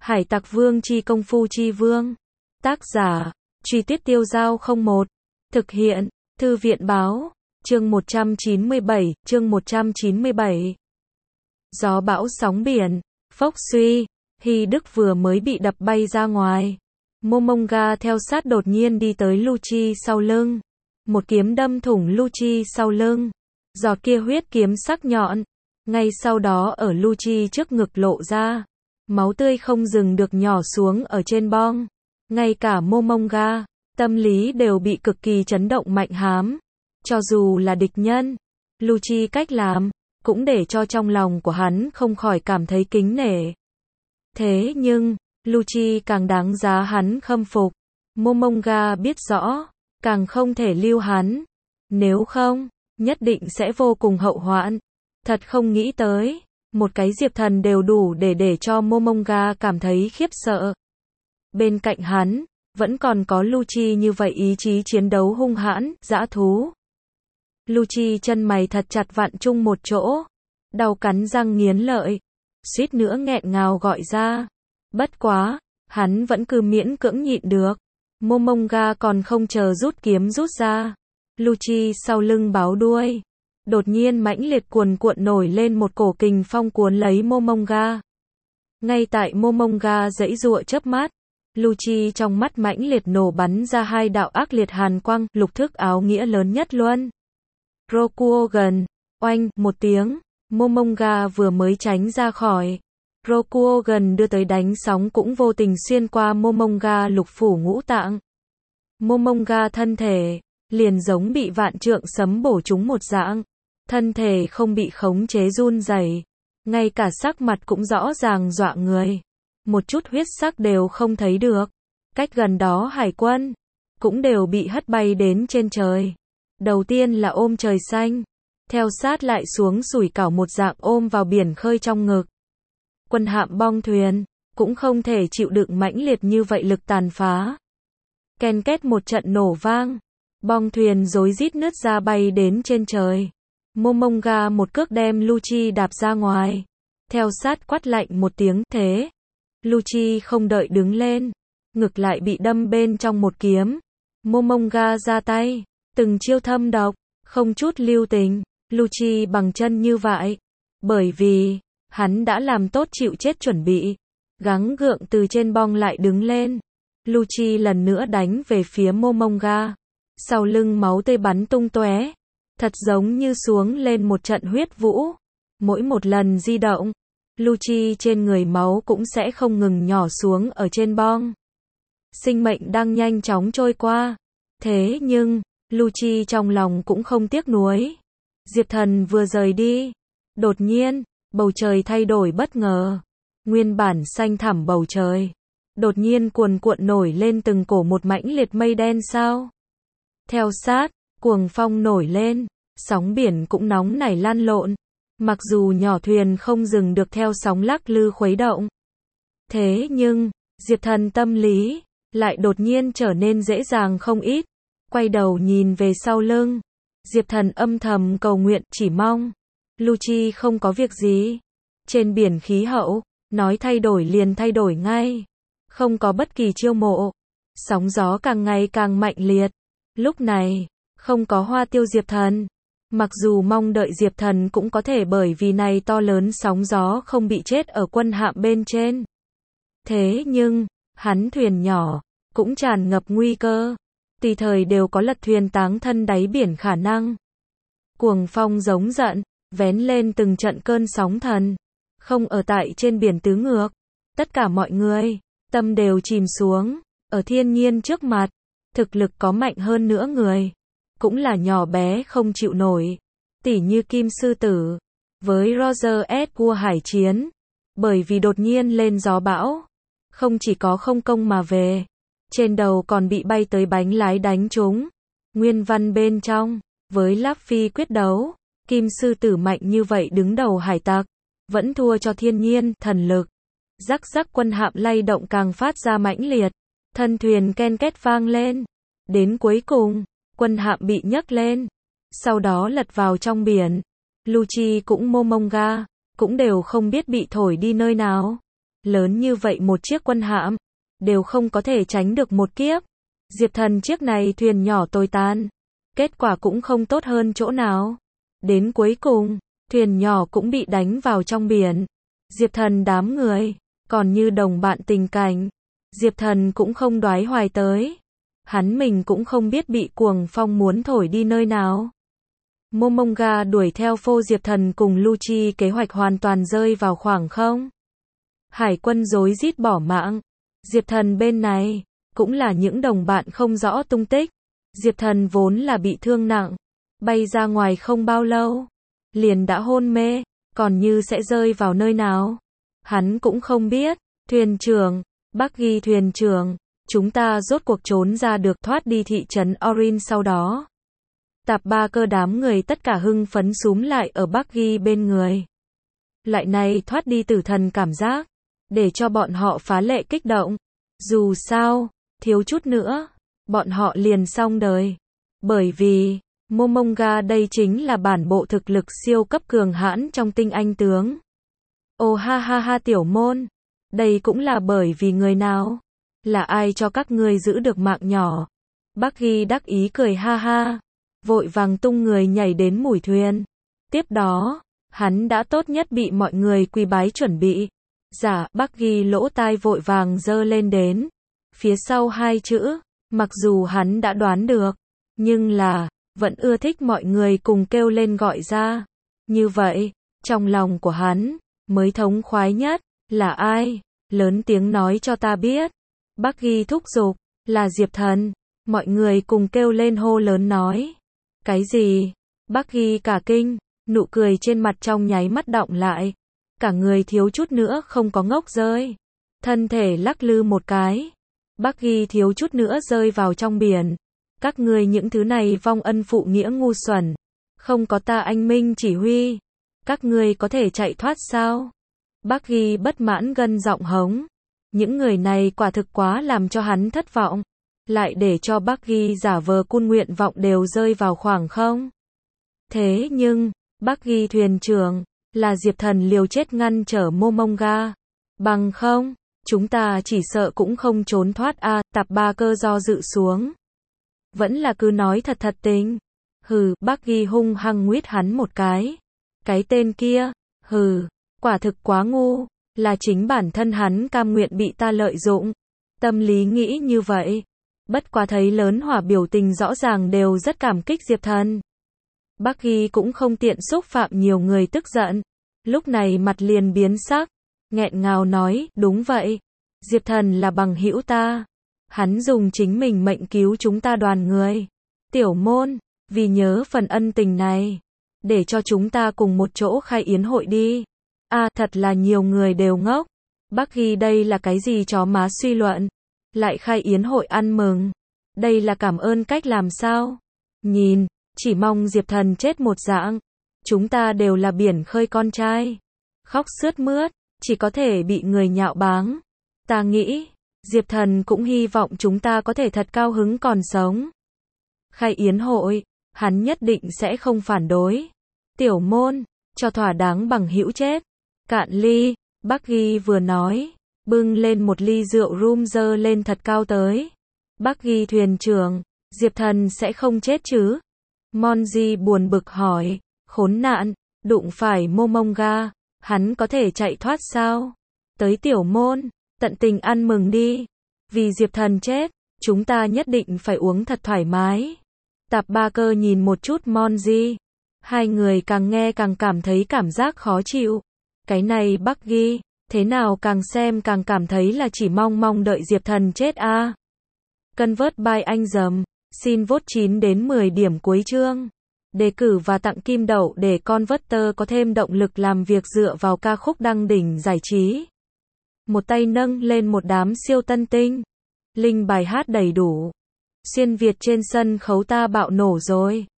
Hải Tặc Vương chi công phu chi vương. Tác giả, Truy Tuyết Tiêu Giao 01. Thực hiện, Thư viện báo, chương 197, chương 197. Gió bão sóng biển, phốc suy, Hy Đức vừa mới bị đập bay ra ngoài. Momonga theo sát đột nhiên đi tới Lucci sau lưng. Một kiếm đâm thủng Lucci sau lưng. Giọt kia huyết kiếm sắc nhọn. Ngay sau đó ở Lucci trước ngực lộ ra. Máu tươi không dừng được nhỏ xuống ở trên bong. Ngay cả Momonga, tâm lý đều bị cực kỳ chấn động mạnh hám. Cho dù là địch nhân, Lucci cách làm, cũng để cho trong lòng của hắn không khỏi cảm thấy kính nể. Thế nhưng, Lucci càng đáng giá hắn khâm phục. Momonga biết rõ, càng không thể lưu hắn. Nếu không, nhất định sẽ vô cùng hậu hoạn. Thật không nghĩ tới, một cái Diệp Thần đều đủ để cho Momonga cảm thấy khiếp sợ. Bên cạnh hắn, vẫn còn có Lucci như vậy ý chí chiến đấu hung hãn, dã thú. Lucci chân mày thật chặt vặn chung một chỗ, đau cắn răng nghiến lợi, suýt nữa nghẹn ngào gọi ra. Bất quá, hắn vẫn cứ miễn cưỡng nhịn được. Momonga còn không chờ rút kiếm rút ra. Lucci sau lưng báo đuôi. Đột nhiên mãnh liệt cuồn cuộn nổi lên một cổ kình phong cuốn lấy Momonga. Ngay tại Momonga giãy giụa chớp mắt, Lucci trong mắt mãnh liệt nổ bắn ra hai đạo ác liệt hàn quang, lục thức áo nghĩa lớn nhất luôn. Rokuogan, oanh, một tiếng, Momonga vừa mới tránh ra khỏi. Rokuogan đưa tới đánh sóng cũng vô tình xuyên qua Momonga lục phủ ngũ tạng. Momonga thân thể, liền giống bị vạn trượng sấm bổ trúng một dạng. Thân thể không bị khống chế run rẩy, ngay cả sắc mặt cũng rõ ràng dọa người. Một chút huyết sắc đều không thấy được. Cách gần đó hải quân, cũng đều bị hất bay đến trên trời. Đầu tiên là ôm trời xanh, theo sát lại xuống sủi cảo một dạng ôm vào biển khơi trong ngực. Quân hạm bong thuyền, cũng không thể chịu đựng mãnh liệt như vậy lực tàn phá. Ken két một trận nổ vang, bong thuyền rối rít nứt ra bay đến trên trời. Momonga một cước đem Lucci đạp ra ngoài. Theo sát quát lạnh một tiếng thế. Lucci không đợi đứng lên, ngực lại bị đâm bên trong một kiếm. Momonga ra tay, từng chiêu thâm độc, không chút lưu tình. Lucci bằng chân như vậy, bởi vì hắn đã làm tốt chịu chết chuẩn bị, gắng gượng từ trên bong lại đứng lên. Lucci lần nữa đánh về phía Momonga, sau lưng máu tươi bắn tung tóe, thật giống như xuống lên một trận huyết vũ. Mỗi một lần di động, Lucci trên người máu cũng sẽ không ngừng nhỏ xuống ở trên bong. Sinh mệnh đang nhanh chóng trôi qua. Thế nhưng, Lucci trong lòng cũng không tiếc nuối. Diệp Thần vừa rời đi, đột nhiên, bầu trời thay đổi bất ngờ. Nguyên bản xanh thẳm bầu trời, đột nhiên cuồn cuộn nổi lên từng cổ một mãnh liệt mây đen sao. Theo sát, cuồng phong nổi lên, sóng biển cũng nóng nảy lan lộn. Mặc dù nhỏ thuyền không dừng được theo sóng lắc lư khuấy động. Thế nhưng, Diệp Thần tâm lý, lại đột nhiên trở nên dễ dàng không ít. Quay đầu nhìn về sau lưng. Diệp Thần âm thầm cầu nguyện, chỉ mong Lucci không có việc gì. Trên biển khí hậu, nói thay đổi liền thay đổi ngay. Không có bất kỳ chiêu mộ. Sóng gió càng ngày càng mạnh liệt. Lúc này, không có Hoa Tiêu Diệp Thần. Mặc dù mong đợi Diệp Thần cũng có thể bởi vì này to lớn sóng gió không bị chết ở quân hạm bên trên. Thế nhưng, hắn thuyền nhỏ, cũng tràn ngập nguy cơ. Tùy thời đều có lật thuyền táng thân đáy biển khả năng. Cuồng phong giống giận, vén lên từng trận cơn sóng thần. Không ở tại trên biển tứ ngược. Tất cả mọi người, tâm đều chìm xuống. Ở thiên nhiên trước mặt, thực lực có mạnh hơn nữa người, cũng là nhỏ bé không chịu nổi. Tỉ như Kim Sư Tử, với Roger Edward hải chiến. Bởi vì đột nhiên lên gió bão, không chỉ có không công mà về, trên đầu còn bị bay tới bánh lái đánh trúng. Nguyên văn bên trong, với Luffy quyết đấu, Kim Sư Tử mạnh như vậy đứng đầu hải tặc, vẫn thua cho thiên nhiên, thần lực. Rắc rắc quân hạm lay động càng phát ra mãnh liệt, thân thuyền ken két vang lên. Đến cuối cùng, quân hạm bị nhấc lên, sau đó lật vào trong biển. Lucci cũng Momonga, cũng đều không biết bị thổi đi nơi nào. Lớn như vậy một chiếc quân hạm, đều không có thể tránh được một kiếp. Diệp Thần chiếc này thuyền nhỏ tồi tàn, kết quả cũng không tốt hơn chỗ nào. Đến cuối cùng, thuyền nhỏ cũng bị đánh vào trong biển. Diệp Thần đám người, còn như đồng bạn tình cảnh, Diệp Thần cũng không đoái hoài tới. Hắn mình cũng không biết bị cuồng phong muốn thổi đi nơi nào. Momonga đuổi theo phô Diệp Thần cùng Lucci kế hoạch hoàn toàn rơi vào khoảng không. Hải quân rối rít bỏ mạng. Diệp Thần bên này, cũng là những đồng bạn không rõ tung tích. Diệp Thần vốn là bị thương nặng, bay ra ngoài không bao lâu, liền đã hôn mê, còn như sẽ rơi vào nơi nào. Hắn cũng không biết. Thuyền trưởng, Bucky thuyền trưởng, chúng ta rốt cuộc trốn ra được, thoát đi thị trấn Orin sau đó. Tạp Ba Cơ đám người tất cả hưng phấn xúm lại ở Bucky bên người. Loại này thoát đi tử thần cảm giác, để cho bọn họ phá lệ kích động. Dù sao, thiếu chút nữa, bọn họ liền xong đời. Bởi vì, Momonga đây chính là bản bộ thực lực siêu cấp cường hãn trong tinh anh tướng. Ồ ha ha ha tiểu môn, đây cũng là bởi vì người nào? Là ai cho các ngươi giữ được mạng nhỏ? Bucky đắc ý cười ha ha, vội vàng tung người nhảy đến mũi thuyền. Tiếp đó, hắn đã tốt nhất bị mọi người quỳ bái chuẩn bị. Dạ, Bucky lỗ tai vội vàng giơ lên đến. Phía sau hai chữ, mặc dù hắn đã đoán được, nhưng là, vẫn ưa thích mọi người cùng kêu lên gọi ra. Như vậy, trong lòng của hắn, mới thống khoái nhất, là ai? Lớn tiếng nói cho ta biết. Bucky thúc giục, là Diệp Thần. Mọi người cùng kêu lên hô lớn nói. Cái gì? Bucky cả kinh, nụ cười trên mặt trong nháy mắt đọng lại. Cả người thiếu chút nữa không có ngốc rơi. Thân thể lắc lư một cái. Bucky thiếu chút nữa rơi vào trong biển. Các ngươi những thứ này vong ân phụ nghĩa ngu xuẩn. Không có ta anh minh chỉ huy. Các ngươi có thể chạy thoát sao? Bucky bất mãn gân giọng hống. Những người này quả thực quá làm cho hắn thất vọng. Lại để cho Bucky giả vờ cun nguyện vọng đều rơi vào khoảng không. Thế nhưng, Bucky thuyền trưởng, là Diệp Thần liều chết ngăn trở Momonga. Bằng không, chúng ta chỉ sợ cũng không trốn thoát a. Tạp Ba Cơ do dự xuống. Vẫn là cứ nói thật thật tình. Hừ, Bucky hung hăng nguyết hắn một cái. Cái tên kia, hừ, quả thực quá ngu, là chính bản thân hắn cam nguyện bị ta lợi dụng. Tâm lý nghĩ như vậy. Bất quá thấy Lớn Hỏa biểu tình rõ ràng đều rất cảm kích Diệp Thần. Bucky cũng không tiện xúc phạm nhiều người tức giận. Lúc này mặt liền biến sắc, nghẹn ngào nói, đúng vậy. Diệp Thần là bằng hữu ta. Hắn dùng chính mình mệnh cứu chúng ta đoàn người. Tiểu môn, vì nhớ phần ân tình này, để cho chúng ta cùng một chỗ khai yến hội đi. À, thật là nhiều người đều ngốc. Bucky đây là cái gì chó má suy luận. Lại khai yến hội ăn mừng. Đây là cảm ơn cách làm sao? Nhìn, chỉ mong Diệp Thần chết một dạng. Chúng ta đều là biển khơi con trai. Khóc sướt mướt, chỉ có thể bị người nhạo báng. Ta nghĩ, Diệp Thần cũng hy vọng chúng ta có thể thật cao hứng còn sống. Khai yến hội, hắn nhất định sẽ không phản đối. Tiểu môn, cho thỏa đáng bằng hữu chết. Cạn ly, Bucky vừa nói, bưng lên một ly rượu rum dơ lên thật cao tới. Bucky thuyền trưởng, Diệp Thần sẽ không chết chứ? Monji buồn bực hỏi, khốn nạn, đụng phải Momonga, hắn có thể chạy thoát sao? Tới tiểu môn, tận tình ăn mừng đi. Vì Diệp Thần chết, chúng ta nhất định phải uống thật thoải mái. Tạp Ba Cơ nhìn một chút Monji. Hai người càng nghe càng cảm thấy cảm giác khó chịu. Cái này Bucky, thế nào càng xem càng cảm thấy là chỉ mong đợi Diệp Thần chết a. Convert by anh dầm, xin vote 9 đến 10 điểm cuối chương. Đề cử và tặng kim đậu để Converter có thêm động lực làm việc dựa vào ca khúc đăng đỉnh giải trí. Một tay nâng lên một đám siêu tân tinh. Link bài hát đầy đủ. Xuyên Việt trên sân khấu ta bạo nổ rồi.